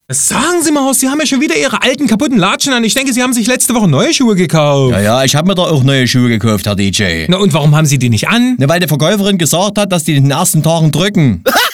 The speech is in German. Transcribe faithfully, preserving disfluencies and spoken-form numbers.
Was sagen Sie mal, Horst? Sie haben ja schon wieder Ihre alten kaputten Latschen an. Ich denke, Sie haben sich letzte Woche neue Schuhe gekauft. Ja, ja, ich habe mir doch auch neue Schuhe gekauft, Herr D J. Na und warum haben Sie die nicht an? Na, weil die Verkäuferin gesagt hat, dass die in den ersten Tagen drücken.